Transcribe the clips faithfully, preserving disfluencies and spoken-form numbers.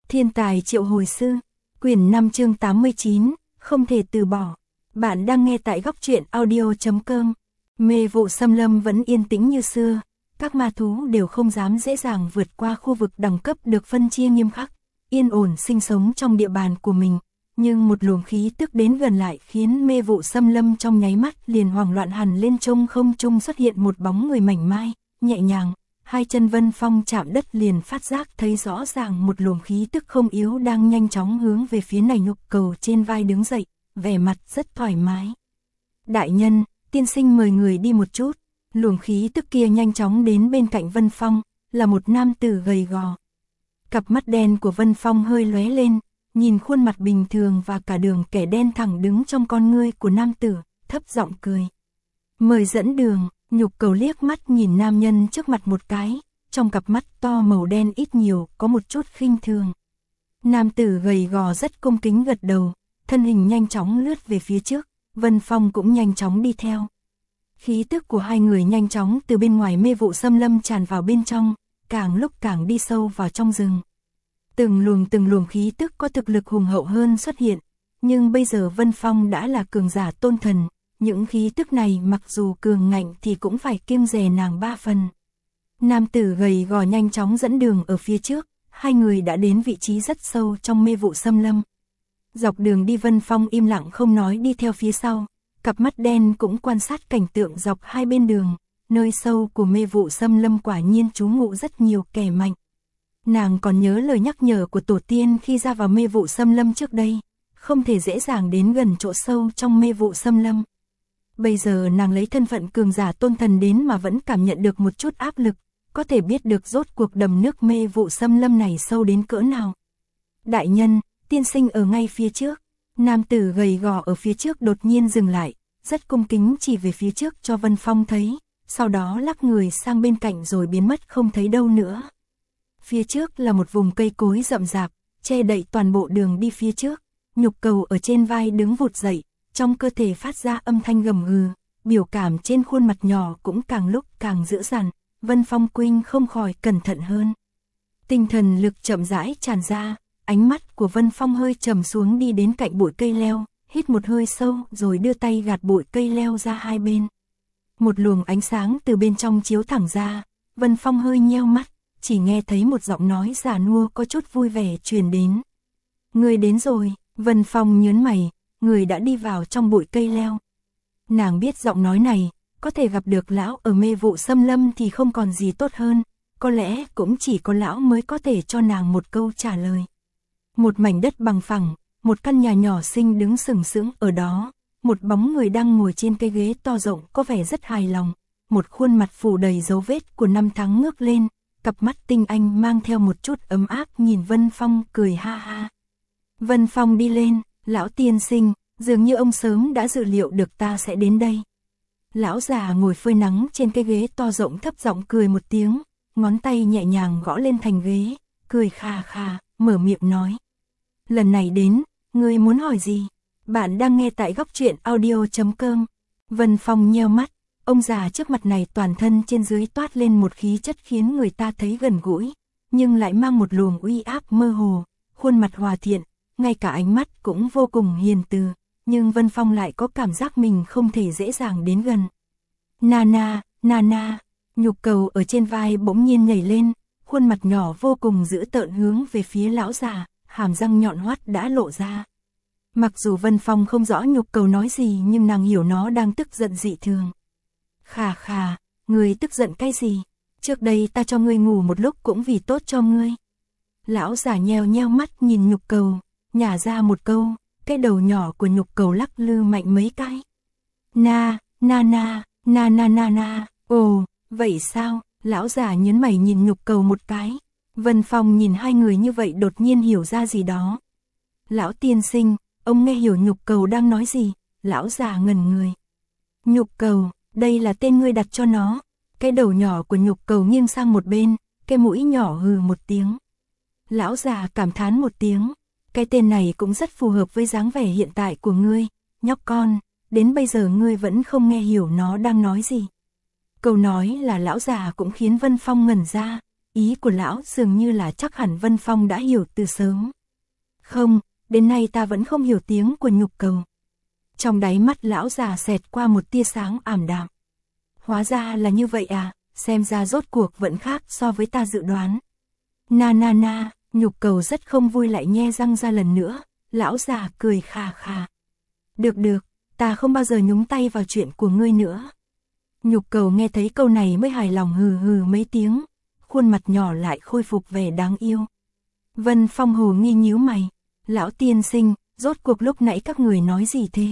Thiên tài triệu hồi sư, quyển năm chương tám mươi chín, không thể từ bỏ. Bạn đang nghe tại góc truyện audio chấm com. Mê vụ xâm lâm vẫn yên tĩnh như xưa, các ma thú đều không dám dễ dàng vượt qua khu vực đẳng cấp được phân chia nghiêm khắc, yên ổn sinh sống trong địa bàn của mình. Nhưng một luồng khí tức đến gần lại khiến mê vụ xâm lâm trong nháy mắt liền hoảng loạn hẳn lên. Trông không trung xuất hiện một bóng người mảnh mai, nhẹ nhàng, hai chân Vân Phong chạm đất liền phát giác thấy rõ ràng một luồng khí tức không yếu đang nhanh chóng hướng về phía này. Nhục cầu trên vai đứng dậy, vẻ mặt rất thoải mái. Đại nhân, tiên sinh mời người đi một chút. Luồng khí tức kia nhanh chóng đến bên cạnh Vân Phong, là một nam tử gầy gò. Cặp mắt đen của Vân Phong hơi lóe lên, nhìn khuôn mặt bình thường và cả đường kẻ đen thẳng đứng trong con ngươi của nam tử, thấp giọng cười. Mời dẫn đường. Nhục cầu liếc mắt nhìn nam nhân trước mặt một cái, trong cặp mắt to màu đen ít nhiều có một chút khinh thường. Nam tử gầy gò rất cung kính gật đầu, thân hình nhanh chóng lướt về phía trước, Vân Phong cũng nhanh chóng đi theo. Khí tức của hai người nhanh chóng từ bên ngoài mê vụ xâm lâm tràn vào bên trong, càng lúc càng đi sâu vào trong rừng. Từng luồng từng luồng khí tức có thực lực hùng hậu hơn xuất hiện, nhưng bây giờ Vân Phong đã là cường giả tôn thần. Những khí tức này mặc dù cường ngạnh thì cũng phải kiêng dè nàng ba phần. Nam tử gầy gò nhanh chóng dẫn đường ở phía trước, hai người đã đến vị trí rất sâu trong mê vụ xâm lâm. Dọc đường đi Vân Phong im lặng không nói đi theo phía sau, cặp mắt đen cũng quan sát cảnh tượng dọc hai bên đường, nơi sâu của mê vụ xâm lâm quả nhiên trú ngụ rất nhiều kẻ mạnh. Nàng còn nhớ lời nhắc nhở của tổ tiên khi ra vào mê vụ xâm lâm trước đây, không thể dễ dàng đến gần chỗ sâu trong mê vụ xâm lâm. Bây giờ nàng lấy thân phận cường giả tôn thần đến mà vẫn cảm nhận được một chút áp lực, có thể biết được rốt cuộc đầm nước mê vụ xâm lâm này sâu đến cỡ nào. Đại nhân, tiên sinh ở ngay phía trước. Nam tử gầy gò ở phía trước đột nhiên dừng lại, rất cung kính chỉ về phía trước cho Vân Phong thấy, sau đó lắc người sang bên cạnh rồi biến mất không thấy đâu nữa. Phía trước là một vùng cây cối rậm rạp, che đậy toàn bộ đường đi phía trước. Nhục cầu ở trên vai đứng vụt dậy, trong cơ thể phát ra âm thanh gầm gừ, biểu cảm trên khuôn mặt nhỏ cũng càng lúc càng dữ dằn. Vân Phong Quynh không khỏi cẩn thận hơn. Tinh thần lực chậm rãi tràn ra, ánh mắt của Vân Phong hơi trầm xuống đi đến cạnh bụi cây leo, hít một hơi sâu rồi đưa tay gạt bụi cây leo ra hai bên. Một luồng ánh sáng từ bên trong chiếu thẳng ra, Vân Phong hơi nheo mắt, chỉ nghe thấy một giọng nói già nua có chút vui vẻ truyền đến. Người đến rồi. Vân Phong nhớn mày, người đã đi vào trong bụi cây leo. Nàng biết giọng nói này, có thể gặp được lão ở mê vụ xâm lâm thì không còn gì tốt hơn, có lẽ cũng chỉ có lão mới có thể cho nàng một câu trả lời. Một mảnh đất bằng phẳng, một căn nhà nhỏ xinh đứng sừng sững ở đó, một bóng người đang ngồi trên cây ghế to rộng có vẻ rất hài lòng, một khuôn mặt phủ đầy dấu vết của năm tháng ngước lên, cặp mắt tinh anh mang theo một chút ấm áp nhìn Vân Phong cười ha ha. Vân Phong đi lên, lão tiên sinh, dường như ông sớm đã dự liệu được ta sẽ đến đây. Lão già ngồi phơi nắng trên cái ghế to rộng thấp giọng cười một tiếng, ngón tay nhẹ nhàng gõ lên thành ghế, cười kha kha, mở miệng nói. Lần này đến, ngươi muốn hỏi gì? Bạn đang nghe tại góc truyện audio chấm com. Vân Phong nheo mắt, ông già trước mặt này toàn thân trên dưới toát lên một khí chất khiến người ta thấy gần gũi, nhưng lại mang một luồng uy áp mơ hồ, khuôn mặt hòa thiện. Ngay cả ánh mắt cũng vô cùng hiền từ, nhưng Vân Phong lại có cảm giác mình không thể dễ dàng đến gần. Nana, Nana, nhục cầu ở trên vai bỗng nhiên nhảy lên, khuôn mặt nhỏ vô cùng dữ tợn hướng về phía lão già, hàm răng nhọn hoắt đã lộ ra. Mặc dù Vân Phong không rõ nhục cầu nói gì nhưng nàng hiểu nó đang tức giận dị thường. Khà khà, ngươi tức giận cái gì? Trước đây ta cho ngươi ngủ một lúc cũng vì tốt cho ngươi. Lão già nheo nheo mắt nhìn nhục cầu, nhả ra một câu, cái đầu nhỏ của nhục cầu lắc lư mạnh mấy cái. Na, na na, na na na na, ồ, vậy sao? Lão già nhớn mày nhìn nhục cầu một cái. Vân Phong nhìn hai người như vậy đột nhiên hiểu ra gì đó. Lão tiên sinh, ông nghe hiểu nhục cầu đang nói gì? Lão già ngẩn người. Nhục cầu, đây là tên ngươi đặt cho nó. Cái đầu nhỏ của nhục cầu nghiêng sang một bên, cái mũi nhỏ hừ một tiếng. Lão già cảm thán một tiếng. Cái tên này cũng rất phù hợp với dáng vẻ hiện tại của ngươi, nhóc con, đến bây giờ ngươi vẫn không nghe hiểu nó đang nói gì. Câu nói là lão già cũng khiến Vân Phong ngẩn ra, ý của lão dường như là chắc hẳn Vân Phong đã hiểu từ sớm. Không, đến nay ta vẫn không hiểu tiếng của nhục cầu. Trong đáy mắt lão già xẹt qua một tia sáng ảm đạm. Hóa ra là như vậy à, xem ra rốt cuộc vẫn khác so với ta dự đoán. Na na na, nhục cầu rất không vui lại nhe răng ra lần nữa, lão già cười khà khà. Được được, ta không bao giờ nhúng tay vào chuyện của ngươi nữa. Nhục cầu nghe thấy câu này mới hài lòng hừ hừ mấy tiếng, khuôn mặt nhỏ lại khôi phục vẻ đáng yêu. Vân Phong hồ nghi nhíu mày, lão tiên sinh, rốt cuộc lúc nãy các người nói gì thế?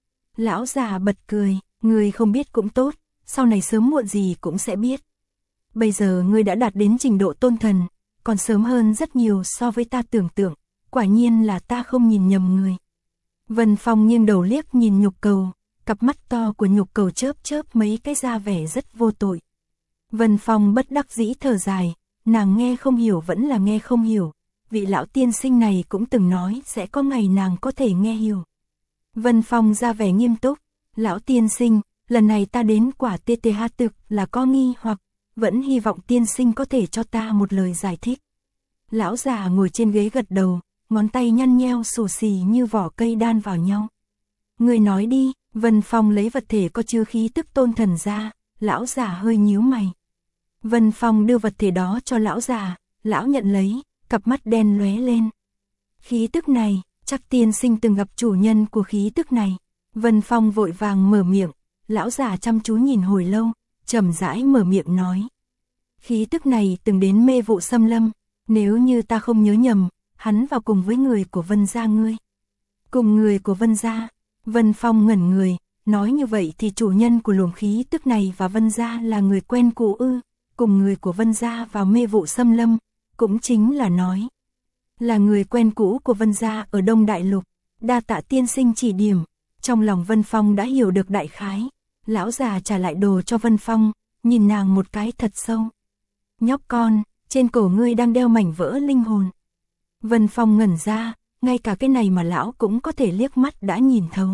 Lão già bật cười, ngươi không biết cũng tốt, sau này sớm muộn gì cũng sẽ biết. Bây giờ ngươi đã đạt đến trình độ tôn thần, còn sớm hơn rất nhiều so với ta tưởng tượng, quả nhiên là ta không nhìn nhầm người. Vân Phong nghiêng đầu liếc nhìn nhục cầu, cặp mắt to của nhục cầu chớp chớp mấy cái ra vẻ rất vô tội. Vân Phong bất đắc dĩ thở dài, nàng nghe không hiểu vẫn là nghe không hiểu, vị lão tiên sinh này cũng từng nói sẽ có ngày nàng có thể nghe hiểu. Vân Phong ra vẻ nghiêm túc, lão tiên sinh, lần này ta đến quả tê tê hát thực là có nghi hoặc, vẫn hy vọng tiên sinh có thể cho ta một lời giải thích. Lão già ngồi trên ghế gật đầu, ngón tay nhăn nheo xù xì như vỏ cây đan vào nhau. Người nói đi, Vân Phong lấy vật thể có chứa khí tức tôn thần ra, lão già hơi nhíu mày. Vân Phong đưa vật thể đó cho lão già, lão nhận lấy, cặp mắt đen lóe lên. Khí tức này, chắc tiên sinh từng gặp chủ nhân của khí tức này. Vân Phong vội vàng mở miệng, lão già chăm chú nhìn hồi lâu, chậm rãi mở miệng nói. Khí tức này từng đến mê vụ xâm lâm, nếu như ta không nhớ nhầm, hắn vào cùng với người của Vân gia ngươi. Cùng người của Vân gia, Vân Phong ngẩn người, nói như vậy thì chủ nhân của luồng khí tức này và Vân gia là người quen cũ ư, cùng người của Vân gia vào mê vụ xâm lâm, cũng chính là nói. Là người quen cũ của Vân gia ở Đông Đại Lục, đa tạ tiên sinh chỉ điểm, trong lòng Vân Phong đã hiểu được đại khái. Lão già trả lại đồ cho Vân Phong, nhìn nàng một cái thật sâu. Nhóc con, trên cổ ngươi đang đeo mảnh vỡ linh hồn. Vân Phong ngẩn ra, ngay cả cái này mà lão cũng có thể liếc mắt đã nhìn thấu.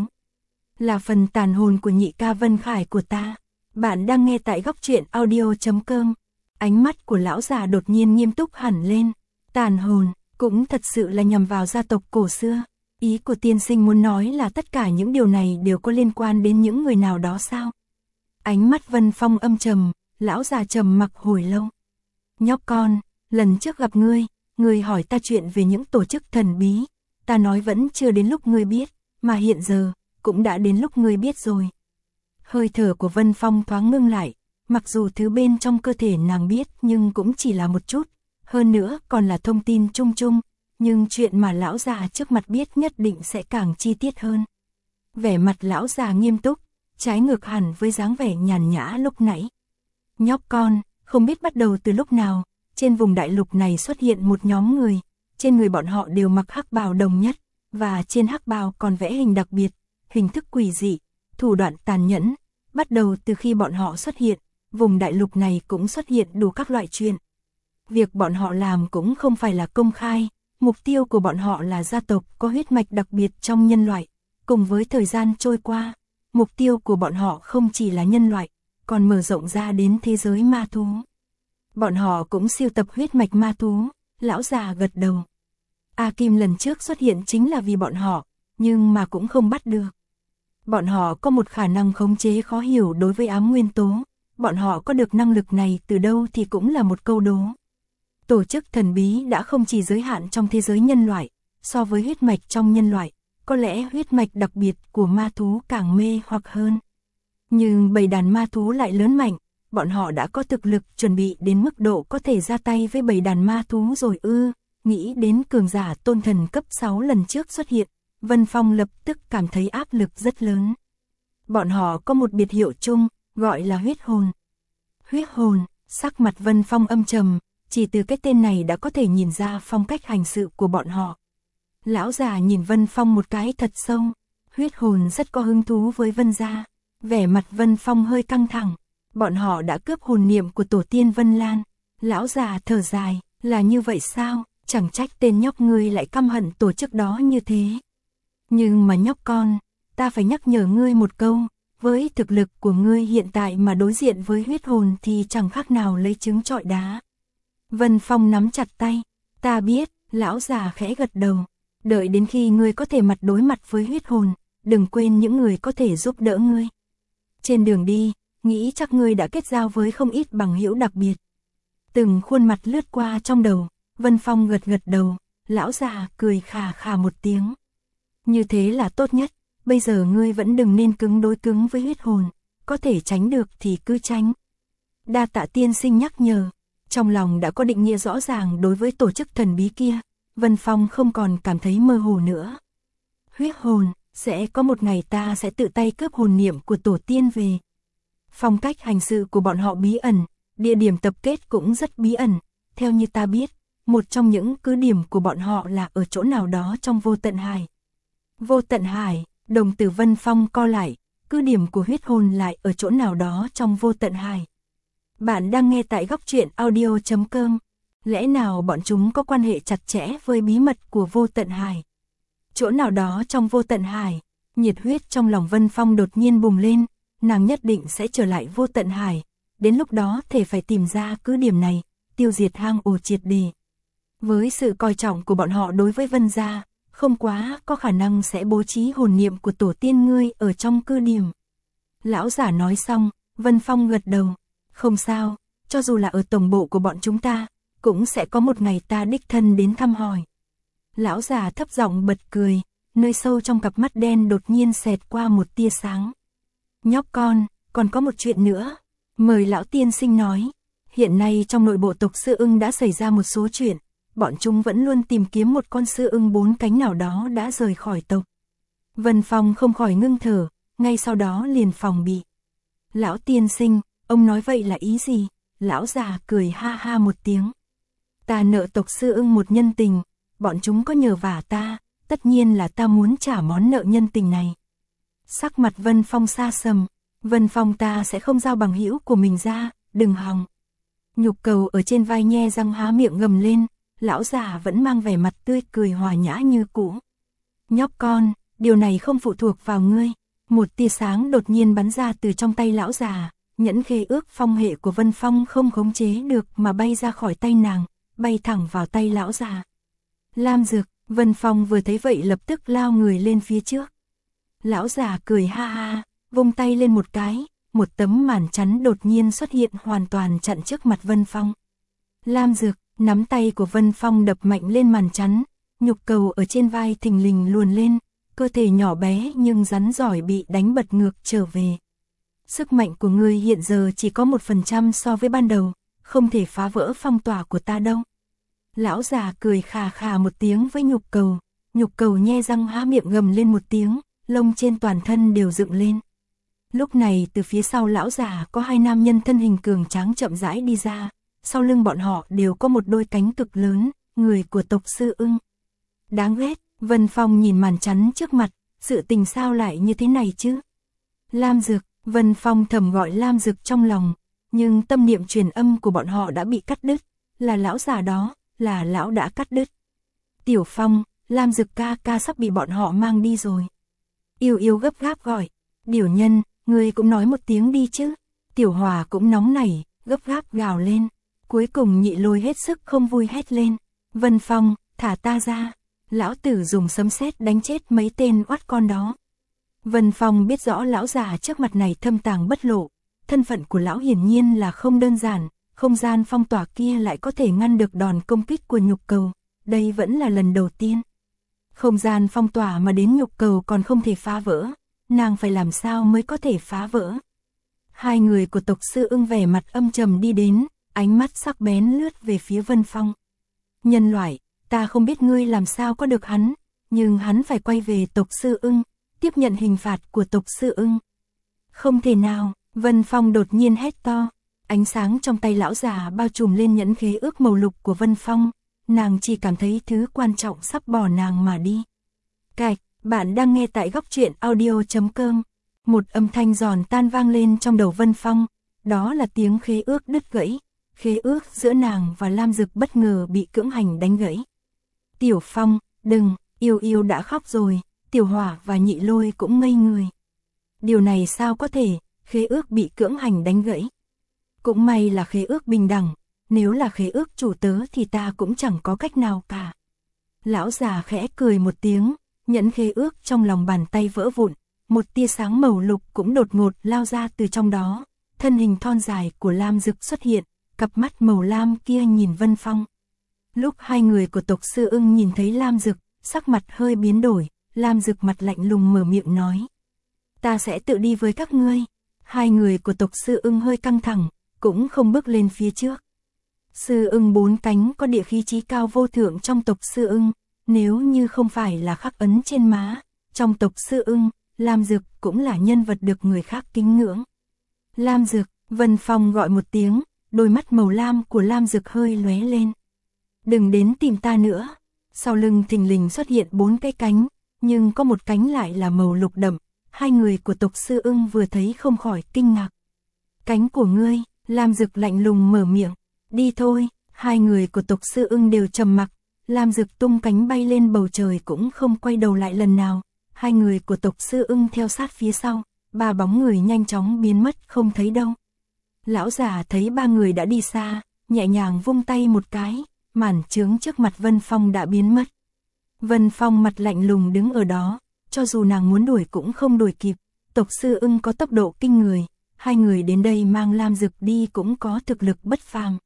Là phần tàn hồn của nhị ca Vân Khải của ta. Bạn đang nghe tại góc truyện audio chấm com. Ánh mắt của lão già đột nhiên nghiêm túc hẳn lên. Tàn hồn, cũng thật sự là nhằm vào gia tộc cổ xưa. Ý của tiên sinh muốn nói là tất cả những điều này đều có liên quan đến những người nào đó sao? Ánh mắt Vân Phong âm trầm, lão già trầm mặc hồi lâu. Nhóc con, lần trước gặp ngươi, ngươi hỏi ta chuyện về những tổ chức thần bí, ta nói vẫn chưa đến lúc ngươi biết, mà hiện giờ, cũng đã đến lúc ngươi biết rồi. Hơi thở của Vân Phong thoáng ngưng lại, mặc dù thứ bên trong cơ thể nàng biết nhưng cũng chỉ là một chút, hơn nữa còn là thông tin chung chung, nhưng chuyện mà lão già trước mặt biết nhất định sẽ càng chi tiết hơn. Vẻ mặt lão già nghiêm túc, trái ngược hẳn với dáng vẻ nhàn nhã lúc nãy. Nhóc con, không biết bắt đầu từ lúc nào, trên vùng đại lục này xuất hiện một nhóm người, trên người bọn họ đều mặc hắc bào đồng nhất, và trên hắc bào còn vẽ hình đặc biệt, hình thức quỷ dị, thủ đoạn tàn nhẫn. Bắt đầu từ khi bọn họ xuất hiện, vùng đại lục này cũng xuất hiện đủ các loại chuyện. Việc bọn họ làm cũng không phải là công khai, mục tiêu của bọn họ là gia tộc có huyết mạch đặc biệt trong nhân loại. Cùng với thời gian trôi qua, mục tiêu của bọn họ không chỉ là nhân loại, còn mở rộng ra đến thế giới ma thú. Bọn họ cũng sưu tập huyết mạch ma thú, lão già gật đầu. A Kim lần trước xuất hiện chính là vì bọn họ, nhưng mà cũng không bắt được. Bọn họ có một khả năng khống chế khó hiểu đối với ám nguyên tố, bọn họ có được năng lực này từ đâu thì cũng là một câu đố. Tổ chức thần bí đã không chỉ giới hạn trong thế giới nhân loại, so với huyết mạch trong nhân loại, có lẽ huyết mạch đặc biệt của ma thú càng mê hoặc hơn. Nhưng bầy đàn ma thú lại lớn mạnh, bọn họ đã có thực lực chuẩn bị đến mức độ có thể ra tay với bầy đàn ma thú rồi ư. Nghĩ đến cường giả tôn thần cấp sáu lần trước xuất hiện, Vân Phong lập tức cảm thấy áp lực rất lớn. Bọn họ có một biệt hiệu chung, gọi là huyết hồn. Huyết hồn, sắc mặt Vân Phong âm trầm, chỉ từ cái tên này đã có thể nhìn ra phong cách hành sự của bọn họ. Lão già nhìn Vân Phong một cái thật sâu, huyết hồn rất có hứng thú với Vân gia. Vẻ mặt Vân Phong hơi căng thẳng, bọn họ đã cướp hồn niệm của tổ tiên Vân Lan. Lão già thở dài, là như vậy sao, chẳng trách tên nhóc ngươi lại căm hận tổ chức đó như thế. Nhưng mà nhóc con, ta phải nhắc nhở ngươi một câu, với thực lực của ngươi hiện tại mà đối diện với huyết hồn thì chẳng khác nào lấy trứng trọi đá. Vân Phong nắm chặt tay. Ta biết, lão già khẽ gật đầu. Đợi đến khi ngươi có thể mặt đối mặt với huyết hồn, đừng quên những người có thể giúp đỡ ngươi. Trên đường đi, nghĩ chắc ngươi đã kết giao với không ít bằng hữu đặc biệt. Từng khuôn mặt lướt qua trong đầu, Vân Phong gật gật đầu, lão già cười khà khà một tiếng. Như thế là tốt nhất, bây giờ ngươi vẫn đừng nên cứng đối cứng với huyết hồn, có thể tránh được thì cứ tránh. Đa tạ tiên sinh nhắc nhở, trong lòng đã có định nghĩa rõ ràng đối với tổ chức thần bí kia, Vân Phong không còn cảm thấy mơ hồ nữa. Huyết hồn, sẽ có một ngày ta sẽ tự tay cướp hồn niệm của tổ tiên về. Phong cách hành sự của bọn họ bí ẩn, địa điểm tập kết cũng rất bí ẩn, theo như ta biết, một trong những cứ điểm của bọn họ là ở chỗ nào đó trong vô tận hải. Vô tận hải, đồng tử Vân Phong co lại, cứ điểm của huyết hồn lại ở chỗ nào đó trong vô tận hải. Bạn đang nghe tại góc truyện audio chấm com. Lẽ nào bọn chúng có quan hệ chặt chẽ với bí mật của vô tận hải? Chỗ nào đó trong vô tận hải, nhiệt huyết trong lòng Vân Phong đột nhiên bùng lên, nàng nhất định sẽ trở lại vô tận hải, đến lúc đó thể phải tìm ra cứ điểm này, tiêu diệt hang ổ triệt để. Với sự coi trọng của bọn họ đối với Vân gia, không quá có khả năng sẽ bố trí hồn niệm của tổ tiên ngươi ở trong cứ điểm. Lão giả nói xong, Vân Phong gật đầu, không sao, cho dù là ở tổng bộ của bọn chúng ta, cũng sẽ có một ngày ta đích thân đến thăm hỏi. Lão già thấp giọng bật cười, nơi sâu trong cặp mắt đen đột nhiên xẹt qua một tia sáng. Nhóc con, còn có một chuyện nữa. Mời lão tiên sinh nói. Hiện nay trong nội bộ tộc sư ưng đã xảy ra một số chuyện. Bọn chúng vẫn luôn tìm kiếm một con sư ưng bốn cánh nào đó đã rời khỏi tộc. Vân Phong không khỏi ngưng thở, ngay sau đó liền phòng bị. Lão tiên sinh, ông nói vậy là ý gì? Lão già cười ha ha một tiếng. Ta nợ tộc sư ưng một nhân tình, bọn chúng có nhờ vả ta, tất nhiên là ta muốn trả món nợ nhân tình này. Sắc mặt Vân Phong xa sầm, Vân Phong ta sẽ không giao bằng hữu của mình ra, đừng hòng. Nhục cầu ở trên vai nhe răng há miệng gầm lên, lão già vẫn mang vẻ mặt tươi cười hòa nhã như cũ. Nhóc con, điều này không phụ thuộc vào ngươi. Một tia sáng đột nhiên bắn ra từ trong tay lão già, nhẫn khế ước phong hệ của Vân Phong không khống chế được mà bay ra khỏi tay nàng, bay thẳng vào tay lão già. Lam dược, Vân Phong vừa thấy vậy lập tức lao người lên phía trước. Lão già cười ha ha, vung tay lên một cái, một tấm màn chắn đột nhiên xuất hiện hoàn toàn chặn trước mặt Vân Phong. Lam dược, nắm tay của Vân Phong đập mạnh lên màn chắn, nhục cầu ở trên vai thình lình luồn lên, cơ thể nhỏ bé nhưng rắn giỏi bị đánh bật ngược trở về. Sức mạnh của ngươi hiện giờ chỉ có một phần trăm so với ban đầu, không thể phá vỡ phong tỏa của ta đâu. Lão già cười khà khà một tiếng với nhục cầu, nhục cầu nhe răng há miệng gầm lên một tiếng, lông trên toàn thân đều dựng lên. Lúc này từ phía sau lão già có hai nam nhân thân hình cường tráng chậm rãi đi ra, sau lưng bọn họ đều có một đôi cánh cực lớn, người của tộc sư ưng. Đáng ghét, Vân Phong nhìn màn chắn trước mặt, sự tình sao lại như thế này chứ? Lam dược, Vân Phong thầm gọi Lam dược trong lòng, nhưng tâm niệm truyền âm của bọn họ đã bị cắt đứt, là lão già đó, là lão đã cắt đứt. Tiểu Phong, Lam dược ca ca sắp bị bọn họ mang đi rồi. Yêu yêu gấp gáp gọi, Điểu Nhân, ngươi cũng nói một tiếng đi chứ. Tiểu Hòa cũng nóng nảy, gấp gáp gào lên. Cuối cùng Nhị Lôi hết sức không vui hét lên. Vân Phong, thả ta ra. Lão tử dùng sấm sét đánh chết mấy tên oát con đó. Vân Phong biết rõ lão già trước mặt này thâm tàng bất lộ. Thân phận của lão hiển nhiên là không đơn giản. Không gian phong tỏa kia lại có thể ngăn được đòn công kích của nhục cầu. Đây vẫn là lần đầu tiên. Không gian phong tỏa mà đến nhục cầu còn không thể phá vỡ. Nàng phải làm sao mới có thể phá vỡ. Hai người của tộc sư ưng vẻ mặt âm trầm đi đến, ánh mắt sắc bén lướt về phía Vân Phong. Nhân loại, ta không biết ngươi làm sao có được hắn, nhưng hắn phải quay về tộc sư ưng, tiếp nhận hình phạt của tộc sư ưng. Không thể nào, Vân Phong đột nhiên hét to, ánh sáng trong tay lão già bao trùm lên nhẫn khế ước màu lục của Vân Phong, nàng chỉ cảm thấy thứ quan trọng sắp bỏ nàng mà đi. Cạch, bạn đang nghe tại góc truyện audio chấm com. Một âm thanh giòn tan vang lên trong đầu Vân Phong, đó là tiếng khế ước đứt gãy, khế ước giữa nàng và Lam Dực bất ngờ bị cưỡng hành đánh gãy. Tiểu Phong, đừng, yêu yêu đã khóc rồi, Tiểu Hỏa và Nhị Lôi cũng ngây người. Điều này sao có thể, khế ước bị cưỡng hành đánh gãy. Cũng may là khế ước bình đẳng, nếu là khế ước chủ tớ thì ta cũng chẳng có cách nào cả. Lão già khẽ cười một tiếng, nhẫn khế ước trong lòng bàn tay vỡ vụn, một tia sáng màu lục cũng đột ngột lao ra từ trong đó, thân hình thon dài của Lam Dực xuất hiện, cặp mắt màu lam kia nhìn Vân Phong. Lúc hai người của tộc Sư Ưng nhìn thấy Lam Dực, sắc mặt hơi biến đổi, Lam Dực mặt lạnh lùng mở miệng nói: ta sẽ tự đi với các ngươi. Hai người của tộc Sư Ưng hơi căng thẳng, cũng không bước lên phía trước. Sư Ưng bốn cánh có địa khí chí cao vô thượng trong tộc Sư Ưng, nếu như không phải là khắc ấn trên má, trong tộc Sư Ưng, Lam Dực cũng là nhân vật được người khác kính ngưỡng. Lam Dực, Vân Phong gọi một tiếng, đôi mắt màu lam của Lam Dực hơi lóe lên. Đừng đến tìm ta nữa. Sau lưng thình lình xuất hiện bốn cái cánh, nhưng có một cánh lại là màu lục đậm. Hai người của tộc Sư Ưng vừa thấy không khỏi kinh ngạc. Cánh của ngươi, Lam Dực lạnh lùng mở miệng. Đi thôi. Hai người của tộc Sư Ưng đều trầm mặc. Lam Dực tung cánh bay lên bầu trời cũng không quay đầu lại lần nào. Hai người của tộc Sư Ưng theo sát phía sau, ba bóng người nhanh chóng biến mất không thấy đâu. Lão già thấy ba người đã đi xa, nhẹ nhàng vung tay một cái, màn chướng trước mặt Vân Phong đã biến mất. Vân Phong mặt lạnh lùng đứng ở đó, cho dù nàng muốn đuổi cũng không đuổi kịp, tộc Sư Ưng có tốc độ kinh người, hai người đến đây mang Lam Dực đi cũng có thực lực bất phàm.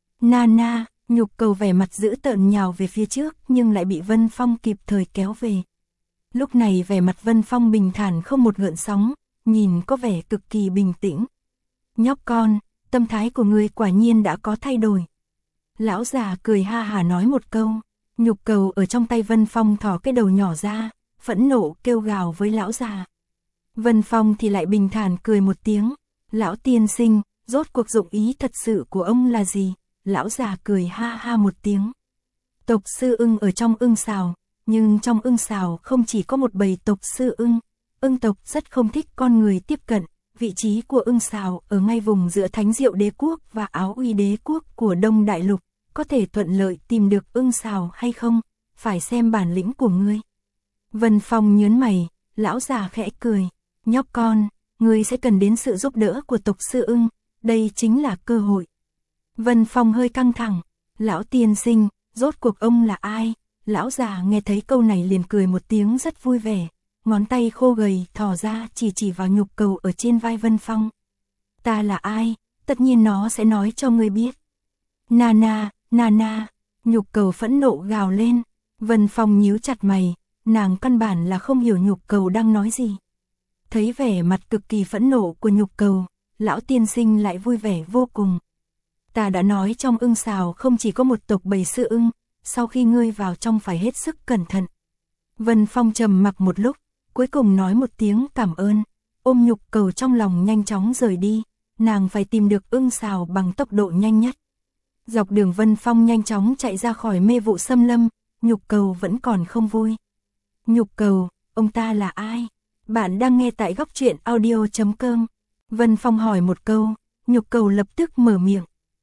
Nana, Nhục Cầu vẻ mặt dữ tợn nhào về phía trước nhưng lại bị Vân Phong kịp thời kéo về. Lúc này vẻ mặt Vân Phong bình thản không một gợn sóng, nhìn có vẻ cực kỳ bình tĩnh. Nhóc con, tâm thái của ngươi quả nhiên đã có thay đổi. Lão già cười ha hả nói một câu, Nhục Cầu ở trong tay Vân Phong thò cái đầu nhỏ ra, phẫn nộ kêu gào với lão già. Vân Phong thì lại bình thản cười một tiếng, lão tiên sinh, rốt cuộc dụng ý thật sự của ông là gì? Lão già cười ha ha một tiếng. Tộc Sư Ưng ở trong ưng sào, nhưng trong ưng sào không chỉ có một bầy tộc Sư Ưng, ưng tộc rất không thích con người tiếp cận. Vị trí của ưng sào ở ngay vùng giữa Thánh Diệu Đế Quốc và Áo Uy Đế Quốc của Đông Đại Lục, có thể thuận lợi tìm được ưng sào hay không, phải xem bản lĩnh của ngươi. Vân Phong nhớn mày, lão già khẽ cười, nhóc con, ngươi sẽ cần đến sự giúp đỡ của tộc Sư Ưng, đây chính là cơ hội. Vân Phong hơi căng thẳng, lão tiên sinh, rốt cuộc ông là ai? Lão già nghe thấy câu này liền cười một tiếng rất vui vẻ. Ngón tay khô gầy thò ra chỉ chỉ vào Nhục Cầu ở trên vai Vân Phong. Ta là ai? Tất nhiên nó sẽ nói cho ngươi biết. Nana, Nana, Nhục Cầu phẫn nộ gào lên. Vân Phong nhíu chặt mày, nàng căn bản là không hiểu Nhục Cầu đang nói gì. Thấy vẻ mặt cực kỳ phẫn nộ của Nhục Cầu, lão tiên sinh lại vui vẻ vô cùng. Ta đã nói trong ưng sào không chỉ có một tộc bầy Sư Ưng, sau khi ngươi vào trong phải hết sức cẩn thận. Vân Phong trầm mặc một lúc, cuối cùng nói một tiếng cảm ơn, ôm Nhục Cầu trong lòng nhanh chóng rời đi, nàng phải tìm được ưng sào bằng tốc độ nhanh nhất. Dọc đường Vân Phong nhanh chóng chạy ra khỏi mê vụ xâm lâm, Nhục Cầu vẫn còn không vui. Nhục Cầu, ông ta là ai? Bạn đang nghe tại góc truyện audio chấm com. Vân Phong hỏi một câu, Nhục Cầu lập tức mở miệng.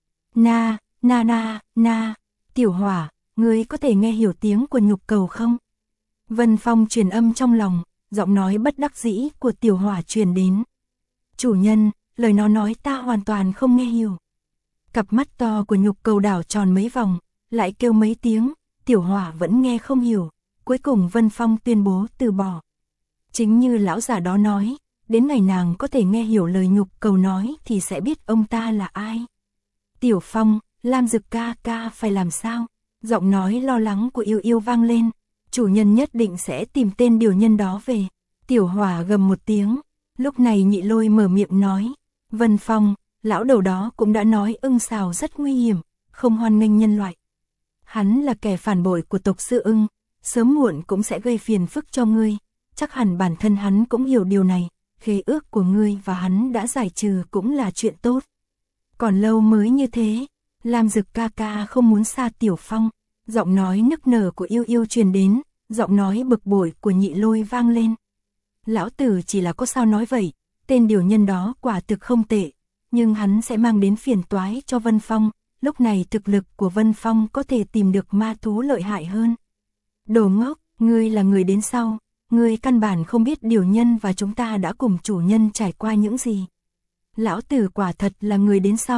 Na, na na, na, Tiểu Hỏa, ngươi có thể nghe hiểu tiếng của Nhục Cầu không? Vân Phong truyền âm trong lòng, giọng nói bất đắc dĩ của Tiểu Hỏa truyền đến. Chủ nhân, lời nó nói ta hoàn toàn không nghe hiểu. Cặp mắt to của Nhục Cầu đảo tròn mấy vòng, lại kêu mấy tiếng, Tiểu Hỏa vẫn nghe không hiểu. Cuối cùng Vân Phong tuyên bố từ bỏ. Chính như lão già đó nói, đến ngày nàng có thể nghe hiểu lời Nhục Cầu nói thì sẽ biết ông ta là ai. Tiểu Phong, Lam Dực ca ca phải làm sao? Giọng nói lo lắng của Yêu Yêu vang lên. Chủ nhân nhất định sẽ tìm tên điều nhân đó về. Tiểu Hỏa gầm một tiếng. Lúc này Nhị Lôi mở miệng nói. Vân Phong, lão đầu đó cũng đã nói ưng sào rất nguy hiểm, không hoan nghênh nhân loại. Hắn là kẻ phản bội của tộc Sư Ưng, sớm muộn cũng sẽ gây phiền phức cho ngươi. Chắc hẳn bản thân hắn cũng hiểu điều này. Khế ước của ngươi và hắn đã giải trừ cũng là chuyện tốt. Còn lâu mới như thế, Lam Dực ca ca không muốn xa Tiểu Phong. Giọng nói nức nở của Yêu Yêu truyền đến, giọng nói bực bội của Nhị Lôi vang lên. Lão tử chỉ là có sao nói vậy, tên điều nhân đó quả thực không tệ, nhưng hắn sẽ mang đến phiền toái cho Vân Phong, lúc này thực lực của Vân Phong có thể tìm được ma thú lợi hại hơn. Đồ ngốc, ngươi là người đến sau, ngươi căn bản không biết điều nhân và chúng ta đã cùng chủ nhân trải qua những gì. Lão tử quả thật là người đến sau,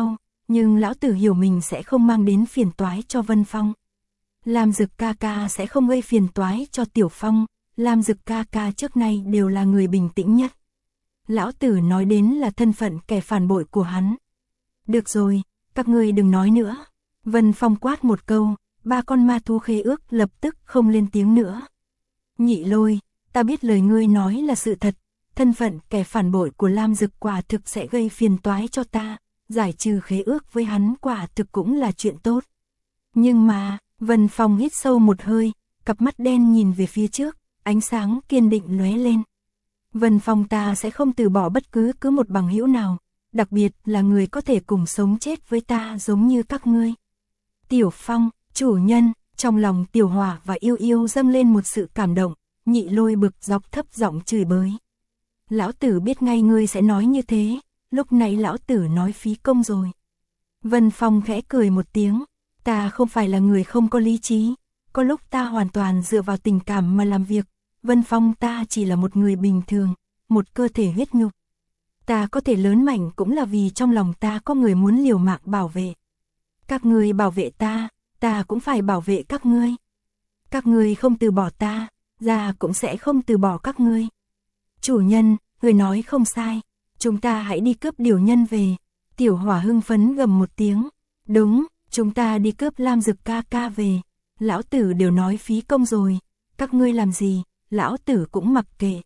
nhưng lão tử hiểu mình sẽ không mang đến phiền toái cho Vân Phong. Lam Dực ca ca sẽ không gây phiền toái cho Tiểu Phong, Lam Dực ca ca trước nay đều là người bình tĩnh nhất. Lão tử nói đến là thân phận kẻ phản bội của hắn. Được rồi, các ngươi đừng nói nữa. Vân Phong quát một câu, ba con ma thú khế ước lập tức không lên tiếng nữa. Nhị Lôi, ta biết lời ngươi nói là sự thật, thân phận kẻ phản bội của Lam Dực quả thực sẽ gây phiền toái cho ta, giải trừ khế ước với hắn quả thực cũng là chuyện tốt. Nhưng mà, Vân Phong hít sâu một hơi, cặp mắt đen nhìn về phía trước, ánh sáng kiên định lóe lên. Vân Phong, ta sẽ không từ bỏ bất cứ cứ một bằng hữu nào, đặc biệt là người có thể cùng sống chết với ta giống như các ngươi. Tiểu Phong, chủ nhân, trong lòng Tiểu Hỏa và Yêu Yêu dâng lên một sự cảm động, Nhị Lôi bực dọc thấp giọng chửi bới. Lão tử biết ngay ngươi sẽ nói như thế, lúc nãy lão tử nói phí công rồi. Vân Phong khẽ cười một tiếng, ta không phải là người không có lý trí, có lúc ta hoàn toàn dựa vào tình cảm mà làm việc. Vân Phong, ta chỉ là một người bình thường, một cơ thể huyết nhục. Ta có thể lớn mạnh cũng là vì trong lòng ta có người muốn liều mạng bảo vệ. Các ngươi bảo vệ ta, ta cũng phải bảo vệ các ngươi. Các ngươi không từ bỏ ta, ta cũng sẽ không từ bỏ các ngươi. Chủ nhân, người nói không sai, chúng ta hãy đi cướp điều nhân về. Tiểu Hỏa hưng phấn gầm một tiếng. Đúng, chúng ta đi cướp Lam Dực ca ca về. Lão tử đều nói phí công rồi, các ngươi làm gì, lão tử cũng mặc kệ.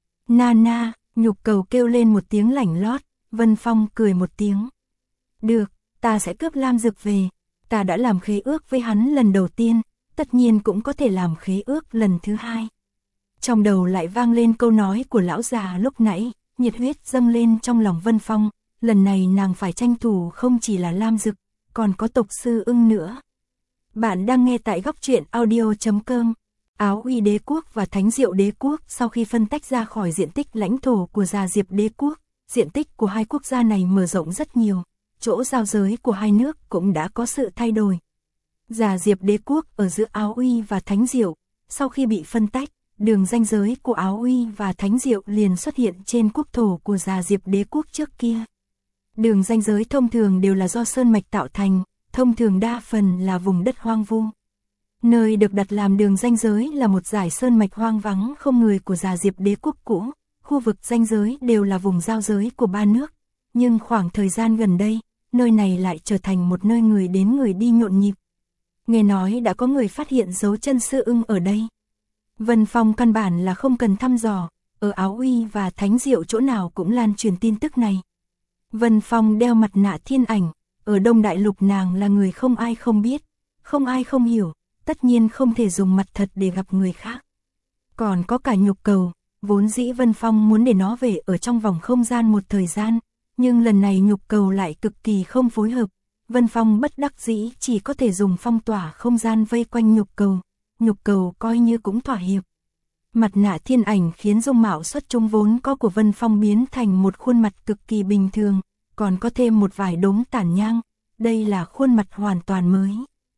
Nana, Nhục Cầu kêu lên một tiếng lảnh lót, Vân Phong cười một tiếng. Được, ta sẽ cướp Lam Dực về, ta đã làm khế ước với hắn lần đầu tiên, tất nhiên cũng có thể làm khế ước lần thứ hai. Trong đầu lại vang lên câu nói của lão già lúc nãy, nhiệt huyết dâng lên trong lòng Vân Phong, lần này nàng phải tranh thủ không chỉ là Lam Dực, còn có tộc sư Ưng nữa. Bạn đang nghe tại góc truyện audio chấm com. Áo Uy đế quốc và Thánh Diệu đế quốc sau khi phân tách ra khỏi diện tích lãnh thổ của Già Diệp đế quốc, diện tích của hai quốc gia này mở rộng rất nhiều, chỗ giao giới của hai nước cũng đã có sự thay đổi. Già Diệp đế quốc ở giữa Áo Uy và Thánh Diệu, sau khi bị phân tách, đường ranh giới của Áo Uy và Thánh Diệu liền xuất hiện trên quốc thổ của Già Diệp đế quốc trước kia. Đường ranh giới thông thường đều là do sơn mạch tạo thành, thông thường đa phần là vùng đất hoang vu. Nơi được đặt làm đường ranh giới là một dải sơn mạch hoang vắng không người của Già Diệp đế quốc cũ, khu vực ranh giới đều là vùng giao giới của ba nước, nhưng khoảng thời gian gần đây, nơi này lại trở thành một nơi người đến người đi nhộn nhịp. Nghe nói đã có người phát hiện dấu chân sư Ưng ở đây. Vân Phong căn bản là không cần thăm dò, ở Áo Uy và Thánh Diệu chỗ nào cũng lan truyền tin tức này. Vân Phong đeo mặt nạ thiên ảnh, ở Đông Đại Lục nàng là người không ai không biết, không ai không hiểu, tất nhiên không thể dùng mặt thật để gặp người khác. Còn có cả Nhục Cầu, vốn dĩ Vân Phong muốn để nó về ở trong vòng không gian một thời gian, nhưng lần này Nhục Cầu lại cực kỳ không phối hợp. Vân Phong bất đắc dĩ chỉ có thể dùng phong tỏa không gian vây quanh Nhục Cầu, Nhục Cầu coi như cũng thỏa hiệp. Mặt nạ thiên ảnh khiến dung mạo xuất chúng vốn có của Vân Phong biến thành một khuôn mặt cực kỳ bình thường, còn có thêm một vài đốm tàn nhang, đây là khuôn mặt hoàn toàn mới.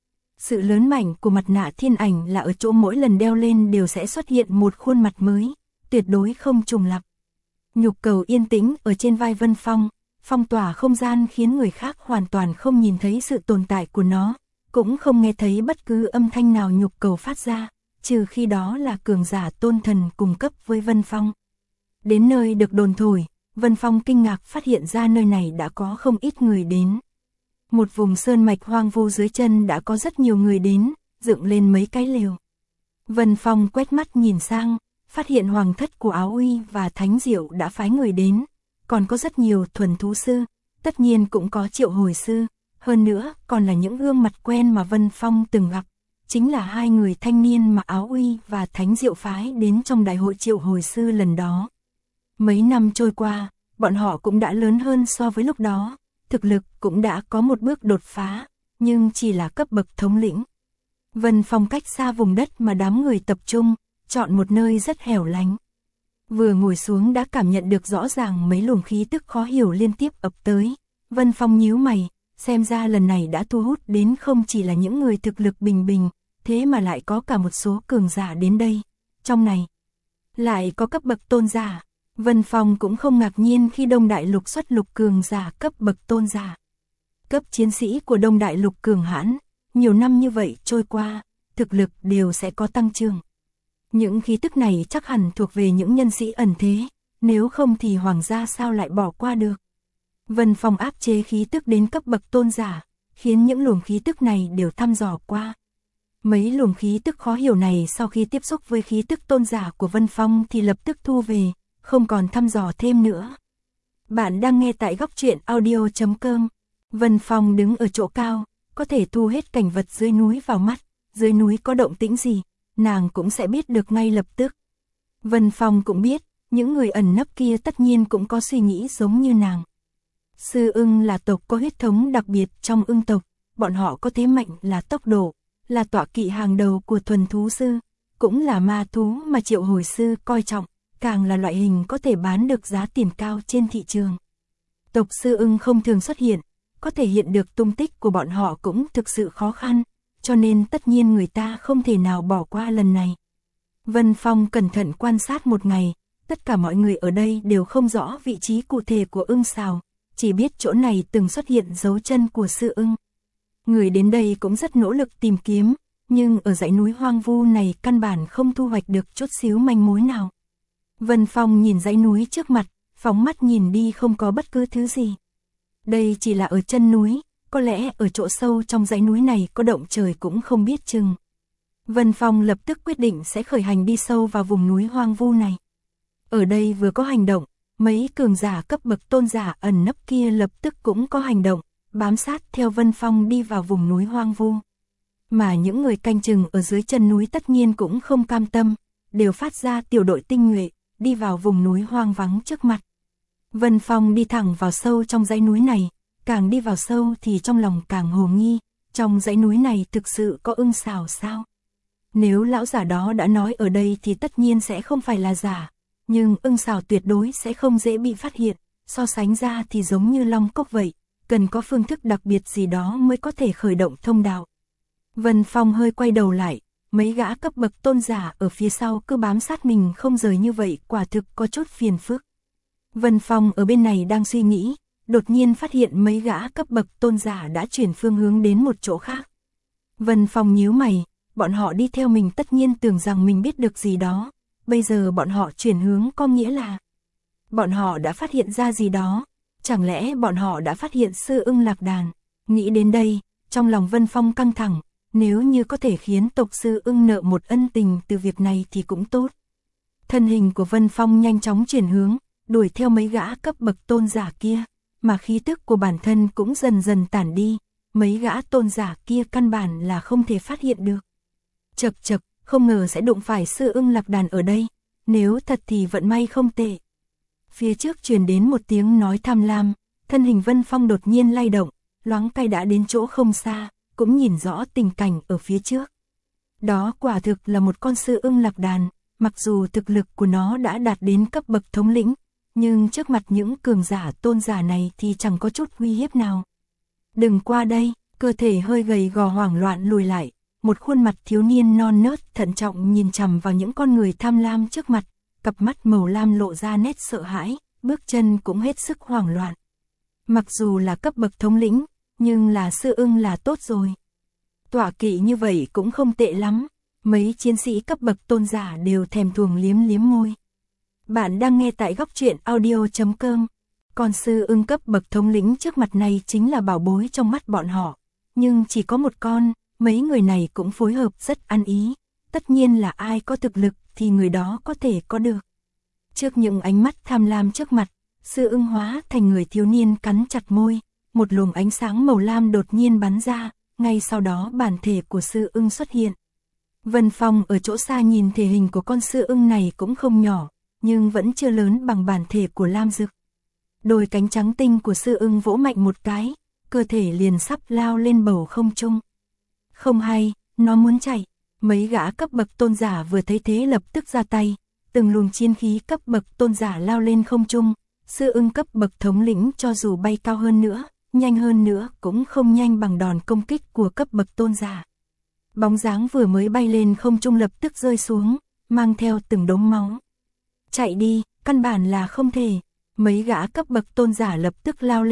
Sự lớn mạnh của mặt nạ thiên ảnh là ở chỗ mỗi lần đeo lên đều sẽ xuất hiện một khuôn mặt mới, tuyệt đối không trùng lặp. Nhục Cầu yên tĩnh ở trên vai Vân Phong, phong tỏa không gian khiến người khác hoàn toàn không nhìn thấy sự tồn tại của nó, cũng không nghe thấy bất cứ âm thanh nào Nhục Cầu phát ra, trừ khi đó là cường giả tôn thần cùng cấp với Vân Phong. Đến nơi được đồn thổi, Vân Phong kinh ngạc phát hiện ra nơi này đã có không ít người đến. Một vùng sơn mạch hoang vu dưới chân đã có rất nhiều người đến, dựng lên mấy cái lều. Vân Phong quét mắt nhìn sang, phát hiện hoàng thất của Áo Uy và Thánh Diệu đã phái người đến, còn có rất nhiều thuần thú sư, tất nhiên cũng có triệu hồi sư, hơn nữa còn là những gương mặt quen mà Vân Phong từng gặp, chính là hai người thanh niên mà Áo Uy và Thánh Diệu phái đến trong đại hội triệu hồi sư lần đó. Mấy năm trôi qua, bọn họ cũng đã lớn hơn so với lúc đó, thực lực cũng đã có một bước đột phá, nhưng chỉ là cấp bậc thống lĩnh. Vân Phong cách xa vùng đất mà đám người tập trung, chọn một nơi rất hẻo lánh. Vừa ngồi xuống đã cảm nhận được rõ ràng mấy luồng khí tức khó hiểu liên tiếp ập tới. Vân Phong nhíu mày, xem ra lần này đã thu hút đến không chỉ là những người thực lực bình bình, thế mà lại có cả một số cường giả đến đây. Trong này, lại có cấp bậc tôn giả. Vân Phong cũng không ngạc nhiên khi Đông Đại Lục xuất lục cường giả cấp bậc tôn giả. cấp chiến sĩ của Đông Đại Lục cường hãn, nhiều năm như vậy trôi qua, thực lực đều sẽ có tăng trưởng. Những khí tức này chắc hẳn thuộc về những nhân sĩ ẩn thế, nếu không thì hoàng gia sao lại bỏ qua được. Vân Phong áp chế khí tức đến cấp bậc tôn giả, khiến những luồng khí tức này đều thăm dò qua. Mấy luồng khí tức khó hiểu này sau khi tiếp xúc với khí tức tôn giả của Vân Phong thì lập tức thu về, không còn thăm dò thêm nữa. Bạn đang nghe tại góc truyện audio chấm com. Vân Phong đứng ở chỗ cao, có thể thu hết cảnh vật dưới núi vào mắt, dưới núi có động tĩnh gì, nàng cũng sẽ biết được ngay lập tức. Vân Phong cũng biết, những người ẩn nấp kia tất nhiên cũng có suy nghĩ giống như nàng. Sư ưng là tộc có huyết thống đặc biệt trong ưng tộc, bọn họ có thế mạnh là tốc độ, là tọa kỵ hàng đầu của thuần thú sư, cũng là ma thú mà triệu hồi sư coi trọng, càng là loại hình có thể bán được giá tiền cao trên thị trường. Tộc sư ưng không thường xuất hiện, có thể hiện được tung tích của bọn họ cũng thực sự khó khăn, cho nên tất nhiên người ta không thể nào bỏ qua lần này. Vân Phong cẩn thận quan sát một ngày, tất cả mọi người ở đây đều không rõ vị trí cụ thể của ưng sào, chỉ biết chỗ này từng xuất hiện dấu chân của sư ưng. Người đến đây cũng rất nỗ lực tìm kiếm, nhưng ở dãy núi hoang vu này căn bản không thu hoạch được chút xíu manh mối nào. Vân Phong nhìn dãy núi trước mặt, phóng mắt nhìn đi không có bất cứ thứ gì. Đây chỉ là ở chân núi, có lẽ ở chỗ sâu trong dãy núi này có động trời cũng không biết chừng. Vân Phong lập tức quyết định sẽ khởi hành đi sâu vào vùng núi hoang vu này. Ở đây vừa có hành động, mấy cường giả cấp bậc tôn giả ẩn nấp kia lập tức cũng có hành động, bám sát theo Vân Phong đi vào vùng núi hoang vu. Mà những người canh chừng ở dưới chân núi tất nhiên cũng không cam tâm, đều phát ra tiểu đội tinh nhuệ, đi vào vùng núi hoang vắng trước mặt. Vân Phong đi thẳng vào sâu trong dãy núi này, càng đi vào sâu thì trong lòng càng hồ nghi, trong dãy núi này thực sự có ưng sào sao? Nếu lão giả đó đã nói ở đây thì tất nhiên sẽ không phải là giả, nhưng ưng sào tuyệt đối sẽ không dễ bị phát hiện, so sánh ra thì giống như long cốc vậy, cần có phương thức đặc biệt gì đó mới có thể khởi động thông đạo. Vân Phong hơi quay đầu lại, mấy gã cấp bậc tôn giả ở phía sau cứ bám sát mình không rời như vậy, quả thực có chút phiền phức. Vân Phong ở bên này đang suy nghĩ, đột nhiên phát hiện mấy gã cấp bậc tôn giả đã chuyển phương hướng đến một chỗ khác. Vân Phong nhíu mày, bọn họ đi theo mình tất nhiên tưởng rằng mình biết được gì đó, bây giờ bọn họ chuyển hướng có nghĩa là bọn họ đã phát hiện ra gì đó, chẳng lẽ bọn họ đã phát hiện sư ưng lạc đàn. Nghĩ đến đây, trong lòng Vân Phong căng thẳng, nếu như có thể khiến tộc sư ưng nợ một ân tình từ việc này thì cũng tốt. Thân hình của Vân Phong nhanh chóng chuyển hướng, đuổi theo mấy gã cấp bậc tôn giả kia, mà khí tức của bản thân cũng dần dần tản đi, mấy gã tôn giả kia căn bản là không thể phát hiện được. Chậc chậc, không ngờ sẽ đụng phải sư ưng lạc đàn ở đây, nếu thật thì vận may không tệ. Phía trước truyền đến một tiếng nói tham lam, thân hình Vân Phong đột nhiên lay động, loáng cay đã đến chỗ không xa, cũng nhìn rõ tình cảnh ở phía trước. Đó quả thực là một con sư ưng lạc đàn, mặc dù thực lực của nó đã đạt đến cấp bậc thống lĩnh, nhưng trước mặt những cường giả tôn giả này thì chẳng có chút uy hiếp nào. Đừng qua đây, cơ thể hơi gầy gò hoảng loạn lùi lại, một khuôn mặt thiếu niên non nớt thận trọng nhìn chằm vào những con người tham lam trước mặt, cặp mắt màu lam lộ ra nét sợ hãi, bước chân cũng hết sức hoảng loạn. Mặc dù là cấp bậc thống lĩnh, nhưng là sư ưng là tốt rồi. Tọa kỵ như vậy cũng không tệ lắm, mấy chiến sĩ cấp bậc tôn giả đều thèm thuồng liếm liếm môi. Bạn đang nghe tại góc truyện audio chấm com. Con sư ưng cấp bậc thống lĩnh trước mặt này chính là bảo bối trong mắt bọn họ, nhưng chỉ có một con, mấy người này cũng phối hợp rất ăn ý, tất nhiên là ai có thực lực thì người đó có thể có được. Trước những ánh mắt tham lam trước mặt, sư ưng hóa thành người thiếu niên cắn chặt môi, một luồng ánh sáng màu lam đột nhiên bắn ra, ngay sau đó bản thể của sư ưng xuất hiện. Vân Phong ở chỗ xa nhìn thể hình của con sư ưng này cũng không nhỏ, nhưng vẫn chưa lớn bằng bản thể của Lam Dực. Đôi cánh trắng tinh của sư ưng vỗ mạnh một cái, cơ thể liền sắp lao lên bầu không trung. Không hay, nó muốn chạy. Mấy gã cấp bậc tôn giả vừa thấy thế lập tức ra tay, từng luồng chiến khí cấp bậc tôn giả lao lên không trung. Sư ưng cấp bậc thống lĩnh cho dù bay cao hơn nữa, nhanh hơn nữa cũng không nhanh bằng đòn công kích của cấp bậc tôn giả. Bóng dáng vừa mới bay lên không trung lập tức rơi xuống, mang theo từng đống máu. Chạy đi, căn bản là không thể. Mấy gã cấp bậc tôn giả lập tức lao lên,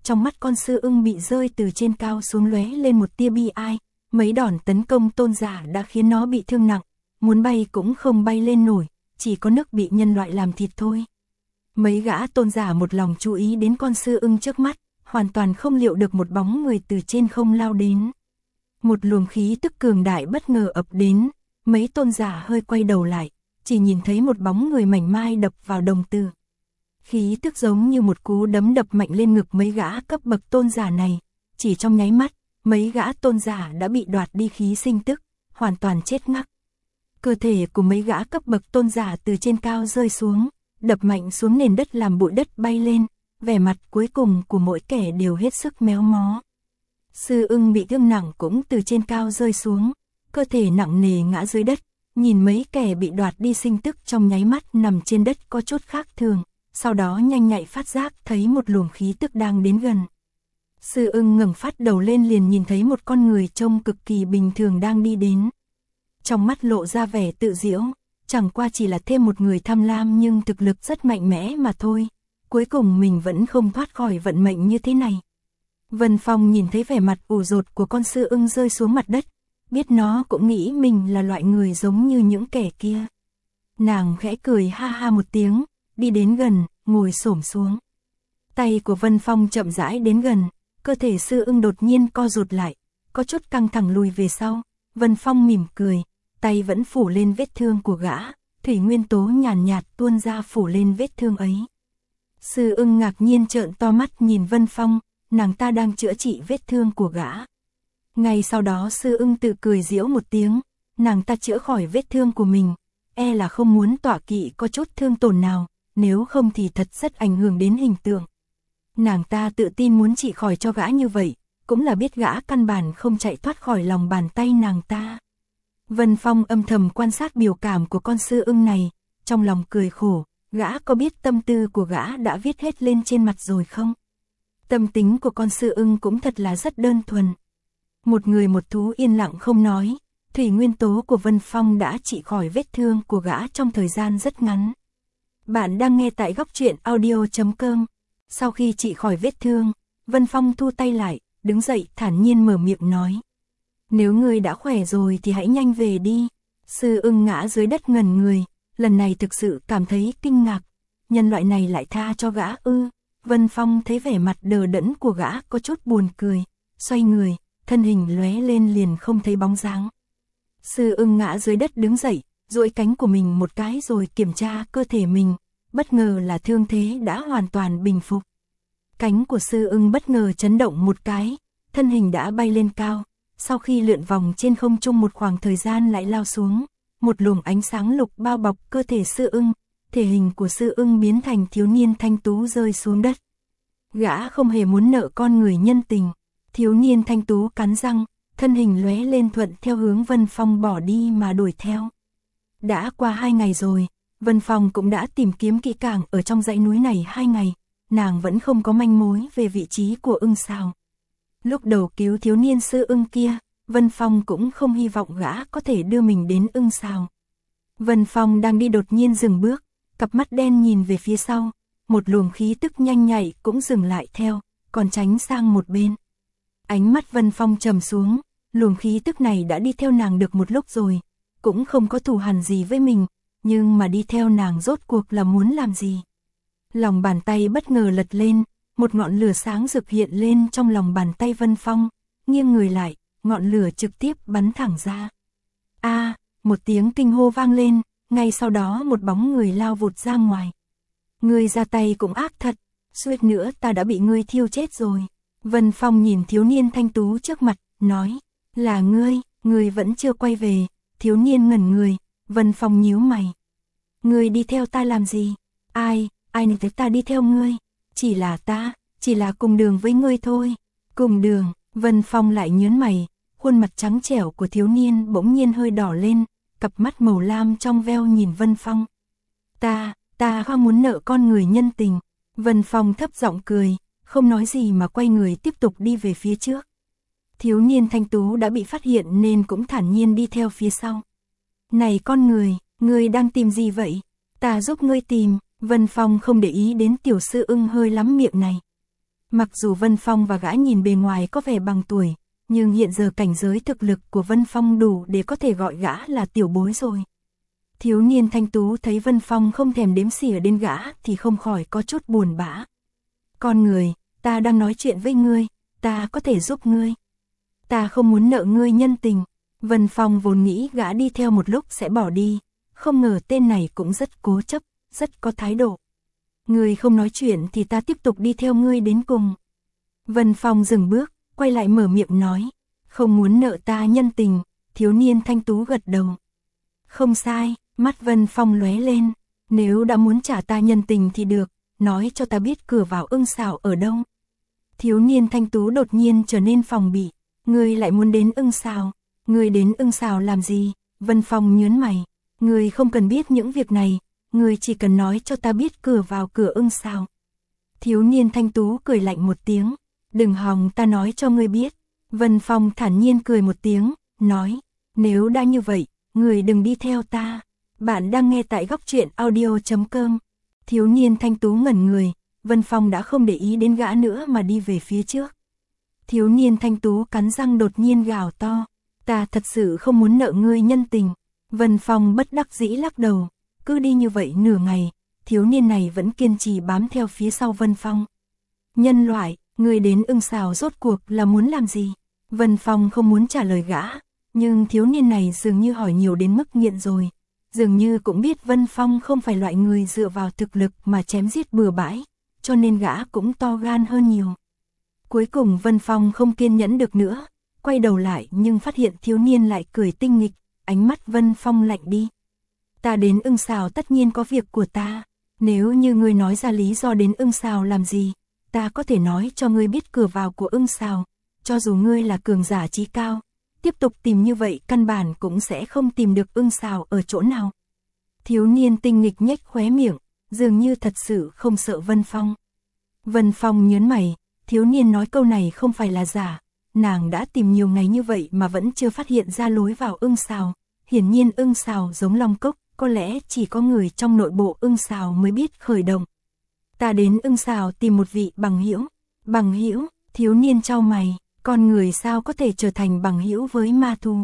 trong mắt con sư ưng bị rơi từ trên cao xuống lóe lên một tia bi ai, mấy đòn tấn công tôn giả đã khiến nó bị thương nặng, muốn bay cũng không bay lên nổi, chỉ có nước bị nhân loại làm thịt thôi. Mấy gã tôn giả một lòng chú ý đến con sư ưng trước mắt, hoàn toàn không liệu được một bóng người từ trên không lao đến. Một luồng khí tức cường đại bất ngờ ập đến, mấy tôn giả hơi quay đầu lại, chỉ nhìn thấy một bóng người mảnh mai đập vào đồng tử. Khí tức giống như một cú đấm đập mạnh lên ngực mấy gã cấp bậc tôn giả này, chỉ trong nháy mắt, mấy gã tôn giả đã bị đoạt đi khí sinh tức, hoàn toàn chết ngắc. Cơ thể của mấy gã cấp bậc tôn giả từ trên cao rơi xuống, đập mạnh xuống nền đất làm bụi đất bay lên, vẻ mặt cuối cùng của mỗi kẻ đều hết sức méo mó. Sư ưng bị thương nặng cũng từ trên cao rơi xuống, cơ thể nặng nề ngã dưới đất, nhìn mấy kẻ bị đoạt đi sinh tức trong nháy mắt nằm trên đất có chút khác thường, sau đó nhanh nhạy phát giác thấy một luồng khí tức đang đến gần. Sư ưng ngẩng phát đầu lên liền nhìn thấy một con người trông cực kỳ bình thường đang đi đến. Trong mắt lộ ra vẻ tự giễu, chẳng qua chỉ là thêm một người tham lam nhưng thực lực rất mạnh mẽ mà thôi, cuối cùng mình vẫn không thoát khỏi vận mệnh như thế này. Vân Phong nhìn thấy vẻ mặt ủ rột của con sư ưng rơi xuống mặt đất, biết nó cũng nghĩ mình là loại người giống như những kẻ kia. Nàng khẽ cười ha ha một tiếng, đi đến gần, ngồi xổm xuống. Tay của Vân Phong chậm rãi đến gần, cơ thể sư ưng đột nhiên co rụt lại, có chút căng thẳng lùi về sau. Vân Phong mỉm cười, tay vẫn phủ lên vết thương của gã, thủy nguyên tố nhàn nhạt, nhạt tuôn ra phủ lên vết thương ấy. Sư ưng ngạc nhiên trợn to mắt nhìn Vân Phong, nàng ta đang chữa trị vết thương của gã. Ngay sau đó sư ưng tự cười giễu một tiếng, nàng ta chữa khỏi vết thương của mình, e là không muốn tọa kỵ có chút thương tổn nào, nếu không thì thật rất ảnh hưởng đến hình tượng. Nàng ta tự tin muốn trị khỏi cho gã như vậy, cũng là biết gã căn bản không chạy thoát khỏi lòng bàn tay nàng ta. Vân Phong âm thầm quan sát biểu cảm của con sư ưng này, trong lòng cười khổ, gã có biết tâm tư của gã đã viết hết lên trên mặt rồi không? Tâm tính của con sư ưng cũng thật là rất đơn thuần. Một người một thú yên lặng không nói, thủy nguyên tố của Vân Phong đã trị khỏi vết thương của gã trong thời gian rất ngắn. Bạn đang nghe tại góc truyện audio chấm com. Sau khi trị khỏi vết thương, Vân Phong thu tay lại, đứng dậy thản nhiên mở miệng nói. Nếu ngươi đã khỏe rồi thì hãy nhanh về đi. Sư ưng ngã dưới đất ngẩn người, lần này thực sự cảm thấy kinh ngạc. Nhân loại này lại tha cho gã ư. Vân Phong thấy vẻ mặt đờ đẫn của gã có chút buồn cười, xoay người, thân hình lóe lên liền không thấy bóng dáng. Sư ưng ngã dưới đất đứng dậy, duỗi cánh của mình một cái rồi kiểm tra cơ thể mình, bất ngờ là thương thế đã hoàn toàn bình phục. Cánh của sư ưng bất ngờ chấn động một cái, thân hình đã bay lên cao, sau khi lượn vòng trên không trung một khoảng thời gian lại lao xuống, một luồng ánh sáng lục bao bọc cơ thể sư ưng, thể hình của sư ưng biến thành thiếu niên thanh tú rơi xuống đất. Gã không hề muốn nợ con người nhân tình, thiếu niên thanh tú cắn răng, thân hình lóe lên thuận theo hướng Vân Phong bỏ đi mà đuổi theo. Đã qua hai ngày rồi, Vân Phong cũng đã tìm kiếm kỹ càng ở trong dãy núi này hai ngày, nàng vẫn không có manh mối về vị trí của ưng sao. Lúc đầu cứu thiếu niên sư ưng kia, Vân Phong cũng không hy vọng gã có thể đưa mình đến ưng sao. Vân Phong đang đi đột nhiên dừng bước, cặp mắt đen nhìn về phía sau, một luồng khí tức nhanh nhạy cũng dừng lại theo, còn tránh sang một bên. Ánh mắt Vân Phong trầm xuống, luồng khí tức này đã đi theo nàng được một lúc rồi, cũng không có thù hằn gì với mình, nhưng mà đi theo nàng rốt cuộc là muốn làm gì? Lòng bàn tay bất ngờ lật lên, một ngọn lửa sáng rực hiện lên trong lòng bàn tay Vân Phong, nghiêng người lại, ngọn lửa trực tiếp bắn thẳng ra. A, à, một tiếng kinh hô vang lên, ngay sau đó một bóng người lao vụt ra ngoài. Ngươi ra tay cũng ác thật, suýt nữa ta đã bị ngươi thiêu chết rồi. Vân Phong nhìn thiếu niên thanh tú trước mặt, nói, là ngươi, ngươi vẫn chưa quay về. Thiếu niên ngẩn người, Vân Phong nhíu mày. Ngươi đi theo ta làm gì? Ai, ai nói tới ta đi theo ngươi? Chỉ là ta, chỉ là cùng đường với ngươi thôi. Cùng đường, Vân Phong lại nhớn mày, khuôn mặt trắng trẻo của thiếu niên bỗng nhiên hơi đỏ lên, cặp mắt màu lam trong veo nhìn Vân Phong. Ta, ta không muốn nợ con người nhân tình. Vân Phong thấp giọng cười, không nói gì mà quay người tiếp tục đi về phía trước. Thiếu niên thanh tú đã bị phát hiện nên cũng thản nhiên đi theo phía sau. Này con người, ngươi đang tìm gì vậy? Ta giúp ngươi tìm. Vân Phong không để ý đến tiểu sư ưng hơi lắm miệng này. Mặc dù Vân Phong và gã nhìn bề ngoài có vẻ bằng tuổi, nhưng hiện giờ cảnh giới thực lực của Vân Phong đủ để có thể gọi gã là tiểu bối rồi. Thiếu niên thanh tú thấy Vân Phong không thèm đếm xỉa đến gã thì không khỏi có chút buồn bã. Con người, ta đang nói chuyện với ngươi, ta có thể giúp ngươi. Ta không muốn nợ ngươi nhân tình. Vân Phong vốn nghĩ gã đi theo một lúc sẽ bỏ đi, không ngờ tên này cũng rất cố chấp, rất có thái độ. Ngươi không nói chuyện thì ta tiếp tục đi theo ngươi đến cùng. Vân Phong dừng bước, quay lại mở miệng nói, không muốn nợ ta nhân tình. Thiếu niên thanh tú gật đầu. Không sai, mắt Vân Phong lóe lên, nếu đã muốn trả ta nhân tình thì được, nói cho ta biết cửa vào Ưng Xào ở đâu. Thiếu niên thanh tú đột nhiên trở nên phòng bị, ngươi lại muốn đến Ưng Xào, ngươi đến Ưng Xào làm gì? Vân Phong nhướng mày, ngươi không cần biết những việc này, ngươi chỉ cần nói cho ta biết cửa vào cửa Ưng Xào. Thiếu niên thanh tú cười lạnh một tiếng, đừng hòng ta nói cho ngươi biết. Vân Phong thản nhiên cười một tiếng, nói, nếu đã như vậy, ngươi đừng đi theo ta. Bạn đang nghe tại góc truyện audio chấm com. Thiếu niên thanh tú ngẩn người, Vân Phong đã không để ý đến gã nữa mà đi về phía trước. Thiếu niên thanh tú cắn răng đột nhiên gào to, ta thật sự không muốn nợ ngươi nhân tình. Vân Phong bất đắc dĩ lắc đầu, cứ đi như vậy nửa ngày, thiếu niên này vẫn kiên trì bám theo phía sau Vân Phong. Nhân loại, ngươi đến Ưng Xào rốt cuộc là muốn làm gì? Vân Phong không muốn trả lời gã, nhưng thiếu niên này dường như hỏi nhiều đến mức nghiện rồi. Dường như cũng biết Vân Phong không phải loại người dựa vào thực lực mà chém giết bừa bãi, cho nên gã cũng to gan hơn nhiều. Cuối cùng Vân Phong không kiên nhẫn được nữa, quay đầu lại nhưng phát hiện thiếu niên lại cười tinh nghịch, ánh mắt Vân Phong lạnh đi. Ta đến Ưng Xào tất nhiên có việc của ta, nếu như ngươi nói ra lý do đến Ưng Xào làm gì, ta có thể nói cho ngươi biết cửa vào của Ưng Xào, cho dù ngươi là cường giả chí cao. Tiếp tục tìm như vậy căn bản cũng sẽ không tìm được Ưng Xào ở chỗ nào. Thiếu niên tinh nghịch nhếch khóe miệng, dường như thật sự không sợ Vân Phong. Vân Phong nhớn mày, thiếu niên nói câu này không phải là giả, nàng đã tìm nhiều ngày như vậy mà vẫn chưa phát hiện ra lối vào Ưng Xào. Hiển nhiên Ưng Xào giống Long Cốc, có lẽ chỉ có người trong nội bộ Ưng Xào mới biết khởi động. Ta đến Ưng Xào tìm một vị bằng hữu. Bằng hữu? Thiếu niên chau mày. Con người sao có thể trở thành bằng hữu với ma thú?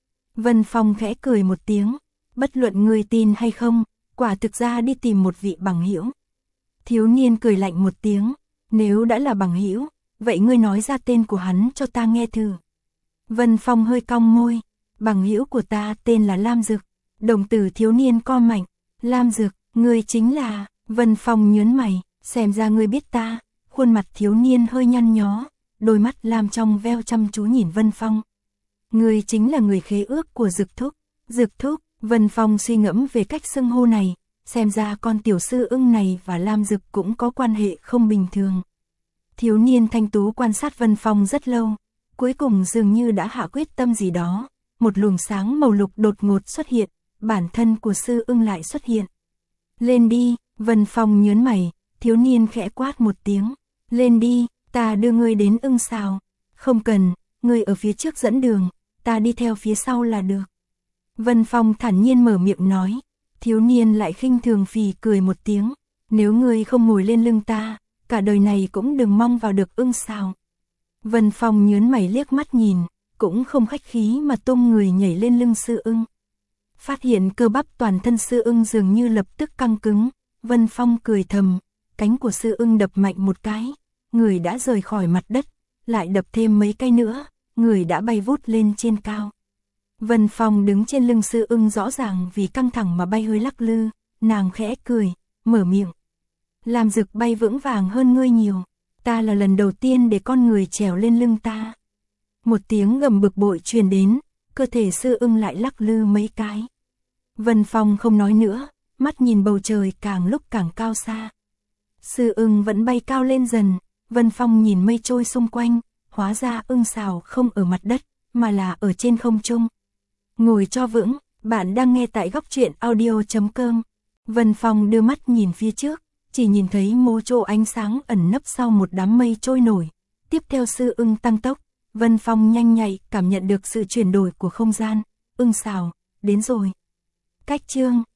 Vân Phong khẽ cười một tiếng, bất luận ngươi tin hay không, quả thực ra đi tìm một vị bằng hữu. Thiếu niên cười lạnh một tiếng, nếu đã là bằng hữu, vậy ngươi nói ra tên của hắn cho ta nghe thử. Vân Phong hơi cong môi, bằng hữu của ta tên là Lam Dực. Đồng tử thiếu niên co mạnh, Lam Dực, ngươi chính là... Vân Phong nhớn mày, xem ra ngươi biết ta. Khuôn mặt thiếu niên hơi nhăn nhó, đôi mắt lam trong veo chăm chú nhìn Vân Phong. Ngươi chính là người khế ước của Dực Thúc. Dực Thúc, Vân Phong suy ngẫm về cách xưng hô này, xem ra con tiểu sư ưng này và Lam Dực cũng có quan hệ không bình thường. Thiếu niên thanh tú quan sát Vân Phong rất lâu, cuối cùng dường như đã hạ quyết tâm gì đó, một luồng sáng màu lục đột ngột xuất hiện, bản thân của sư ưng lại xuất hiện. Lên đi, Vân Phong nhớn mày, thiếu niên khẽ quát một tiếng, lên đi. Ta đưa ngươi đến Ưng Xào. Không cần, ngươi ở phía trước dẫn đường, ta đi theo phía sau là được. Vân Phong thản nhiên mở miệng nói, thiếu niên lại khinh thường phì cười một tiếng, nếu ngươi không ngồi lên lưng ta, cả đời này cũng đừng mong vào được Ưng Xào. Vân Phong nhớn mày liếc mắt nhìn, cũng không khách khí mà tung người nhảy lên lưng sư ưng. Phát hiện cơ bắp toàn thân sư ưng dường như lập tức căng cứng, Vân Phong cười thầm, cánh của sư ưng đập mạnh một cái. Người đã rời khỏi mặt đất, lại đập thêm mấy cái nữa, người đã bay vút lên trên cao. Vân Phong đứng trên lưng sư ưng rõ ràng vì căng thẳng mà bay hơi lắc lư, nàng khẽ cười, mở miệng. Làm Dực bay vững vàng hơn ngươi nhiều, ta là lần đầu tiên để con người trèo lên lưng ta. Một tiếng gầm bực bội truyền đến, cơ thể sư ưng lại lắc lư mấy cái. Vân Phong không nói nữa, mắt nhìn bầu trời càng lúc càng cao xa. Sư ưng vẫn bay cao lên dần. Vân Phong nhìn mây trôi xung quanh, hóa ra Ưng Xào không ở mặt đất, mà là ở trên không trung. Ngồi cho vững, bạn đang nghe tại góc truyện audio chấm com. Vân Phong đưa mắt nhìn phía trước, chỉ nhìn thấy mô chỗ ánh sáng ẩn nấp sau một đám mây trôi nổi. Tiếp theo sư ưng tăng tốc, Vân Phong nhanh nhạy cảm nhận được sự chuyển đổi của không gian. Ưng Xào, đến rồi. Cách chương